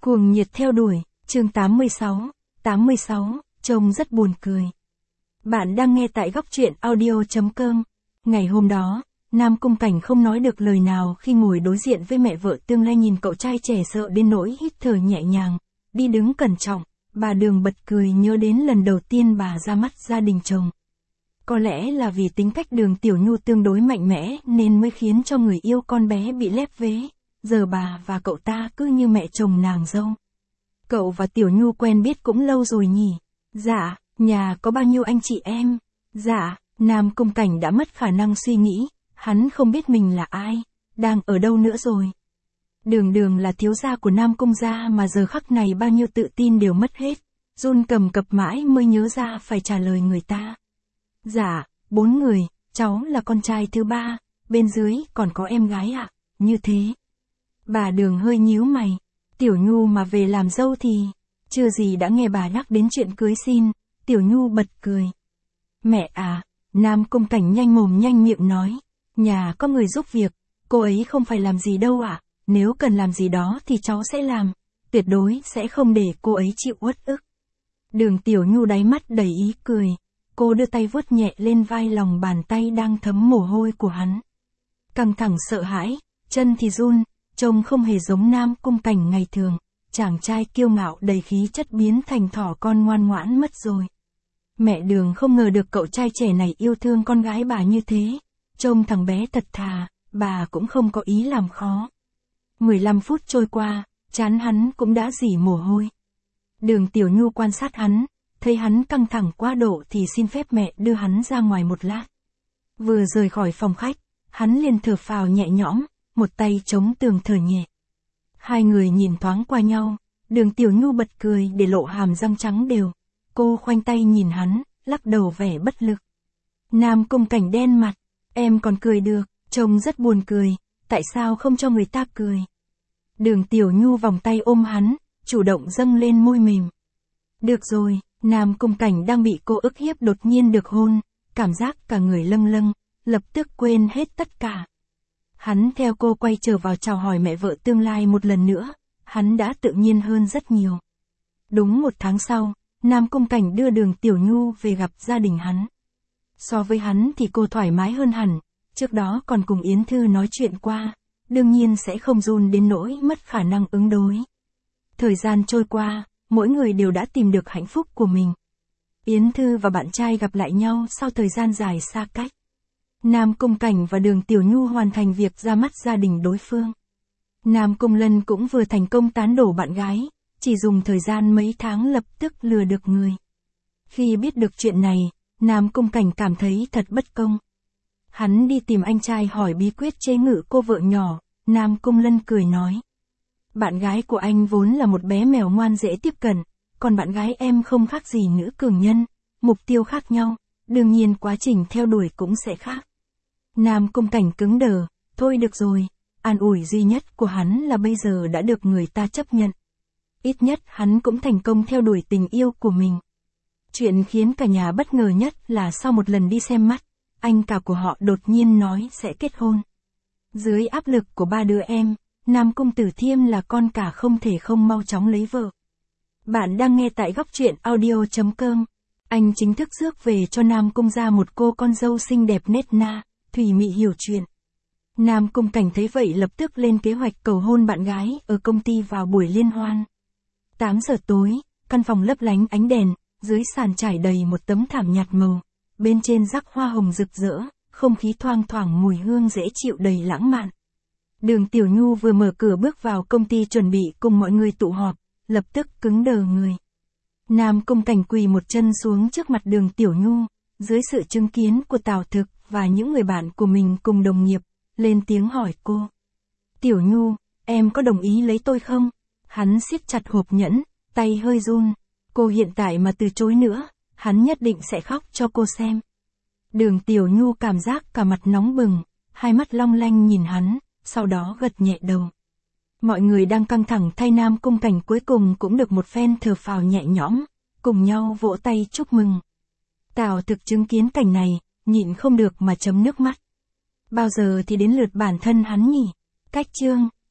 Cuồng nhiệt theo đuổi, chương 86, trông rất buồn cười. Bạn đang nghe tại góc truyện audio.com. Ngày hôm đó, Nam Cung Cảnh không nói được lời nào khi ngồi đối diện với mẹ vợ tương lai nhìn cậu trai trẻ sợ đến nỗi hít thở nhẹ nhàng, đi đứng cẩn trọng. Bà Đường bật cười nhớ đến lần đầu tiên bà ra mắt gia đình chồng. Có lẽ là vì tính cách Đường Tiểu Nhu tương đối mạnh mẽ nên mới khiến cho người yêu con bé bị lép vế. Giờ bà và cậu ta cứ như mẹ chồng nàng dâu. Cậu và Tiểu Nhu quen biết cũng lâu rồi nhỉ? Dạ, nhà có bao nhiêu anh chị em? Dạ, Nam Cung Cảnh đã mất khả năng suy nghĩ, hắn không biết mình là ai, đang ở đâu nữa rồi. Đường là thiếu gia của Nam Cung gia mà giờ khắc này bao nhiêu tự tin đều mất hết, run cầm cập mãi mới nhớ ra phải trả lời người ta. Dạ, 4 người, cháu là con trai thứ 3, bên dưới còn có em gái ạ, như thế. Bà Đường hơi nhíu mày, Tiểu Nhu mà về làm dâu thì, chưa gì đã nghe bà nhắc đến chuyện cưới xin, Tiểu Nhu bật cười. Mẹ à, Nam Cung Cảnh nhanh mồm nhanh miệng nói, nhà có người giúp việc, cô ấy không phải làm gì đâu ạ, nếu cần làm gì đó thì cháu sẽ làm, tuyệt đối sẽ không để cô ấy chịu uất ức. Đường Tiểu Nhu đáy mắt đầy ý cười, cô đưa tay vuốt nhẹ lên vai lòng bàn tay đang thấm mồ hôi của hắn. Căng thẳng sợ hãi, chân thì run. Trông không hề giống Nam Cung Cảnh ngày thường, chàng trai kiêu ngạo đầy khí chất biến thành thỏ con ngoan ngoãn mất rồi. Mẹ Đường không ngờ được cậu trai trẻ này yêu thương con gái bà như thế, trông thằng bé thật thà, bà cũng không có ý làm khó. 15 phút trôi qua, trán hắn cũng đã rỉ mồ hôi. Đường Tiểu Nhu quan sát hắn, thấy hắn căng thẳng quá độ thì xin phép mẹ đưa hắn ra ngoài một lát. Vừa rời khỏi phòng khách, hắn liền thở phào nhẹ nhõm, một tay chống tường thở nhẹ. Hai người nhìn thoáng qua nhau, Đường Tiểu Nhu bật cười để lộ hàm răng trắng đều. Cô khoanh tay nhìn hắn, lắc đầu vẻ bất lực. Nam Cung Cảnh đen mặt, em còn cười được, trông rất buồn cười, tại sao không cho người ta cười? Đường Tiểu Nhu vòng tay ôm hắn, chủ động dâng lên môi mềm. Được rồi, Nam Cung Cảnh đang bị cô ức hiếp đột nhiên được hôn, cảm giác cả người lâng lâng, lập tức quên hết tất cả. Hắn theo cô quay trở vào chào hỏi mẹ vợ tương lai một lần nữa, hắn đã tự nhiên hơn rất nhiều. Đúng 1 tháng sau, Nam Cung Cảnh đưa Đường Tiểu Nhu về gặp gia đình hắn. So với hắn thì cô thoải mái hơn hẳn, trước đó còn cùng Yến Thư nói chuyện qua, đương nhiên sẽ không run đến nỗi mất khả năng ứng đối. Thời gian trôi qua, mỗi người đều đã tìm được hạnh phúc của mình. Yến Thư và bạn trai gặp lại nhau sau thời gian dài xa cách. Nam Cung Cảnh và Đường Tiểu Nhu hoàn thành việc ra mắt gia đình đối phương. Nam Cung Lân cũng vừa thành công tán đổ bạn gái, chỉ dùng thời gian mấy tháng lập tức lừa được người. Khi biết được chuyện này, Nam Cung Cảnh cảm thấy thật bất công. Hắn đi tìm anh trai hỏi bí quyết chế ngự cô vợ nhỏ, Nam Cung Lân cười nói. Bạn gái của anh vốn là một bé mèo ngoan dễ tiếp cận, còn bạn gái em không khác gì nữ cường nhân, mục tiêu khác nhau, đương nhiên quá trình theo đuổi cũng sẽ khác. Nam Cung Cảnh cứng đờ, thôi được rồi, an ủi duy nhất của hắn là bây giờ đã được người ta chấp nhận. Ít nhất hắn cũng thành công theo đuổi tình yêu của mình. Chuyện khiến cả nhà bất ngờ nhất là sau một lần đi xem mắt, anh cả của họ đột nhiên nói sẽ kết hôn. Dưới áp lực của 3 đứa em, Nam Cung Tử Thiêm là con cả không thể không mau chóng lấy vợ. Bạn đang nghe tại góc truyện audio.com. Anh chính thức rước về cho Nam Cung gia một cô con dâu xinh đẹp nết na, thủy mị hiểu chuyện. Nam Cung Cảnh thấy vậy lập tức lên kế hoạch cầu hôn bạn gái ở công ty vào buổi liên hoan. 8 giờ tối, căn phòng lấp lánh ánh đèn, dưới sàn trải đầy một tấm thảm nhạt màu, bên trên rắc hoa hồng rực rỡ, không khí thoang thoảng mùi hương dễ chịu đầy lãng mạn. Đường Tiểu Nhu vừa mở cửa bước vào công ty chuẩn bị cùng mọi người tụ họp, lập tức cứng đờ người. Nam Cung Cảnh quỳ một chân xuống trước mặt Đường Tiểu Nhu, dưới sự chứng kiến của Tào Thực và những người bạn của mình cùng đồng nghiệp, lên tiếng hỏi cô. Tiểu Nhu, em có đồng ý lấy tôi không? Hắn siết chặt hộp nhẫn, tay hơi run. Cô hiện tại mà từ chối nữa, hắn nhất định sẽ khóc cho cô xem. Đường Tiểu Nhu cảm giác cả mặt nóng bừng, hai mắt long lanh nhìn hắn, sau đó gật nhẹ đầu. Mọi người đang căng thẳng thay Nam Cung Cảnh cuối cùng cũng được một phen thở phào nhẹ nhõm, cùng nhau vỗ tay chúc mừng. Tào Thực chứng kiến cảnh này, nhịn không được mà chấm nước mắt. Bao giờ thì đến lượt bản thân hắn nhỉ? Cách chương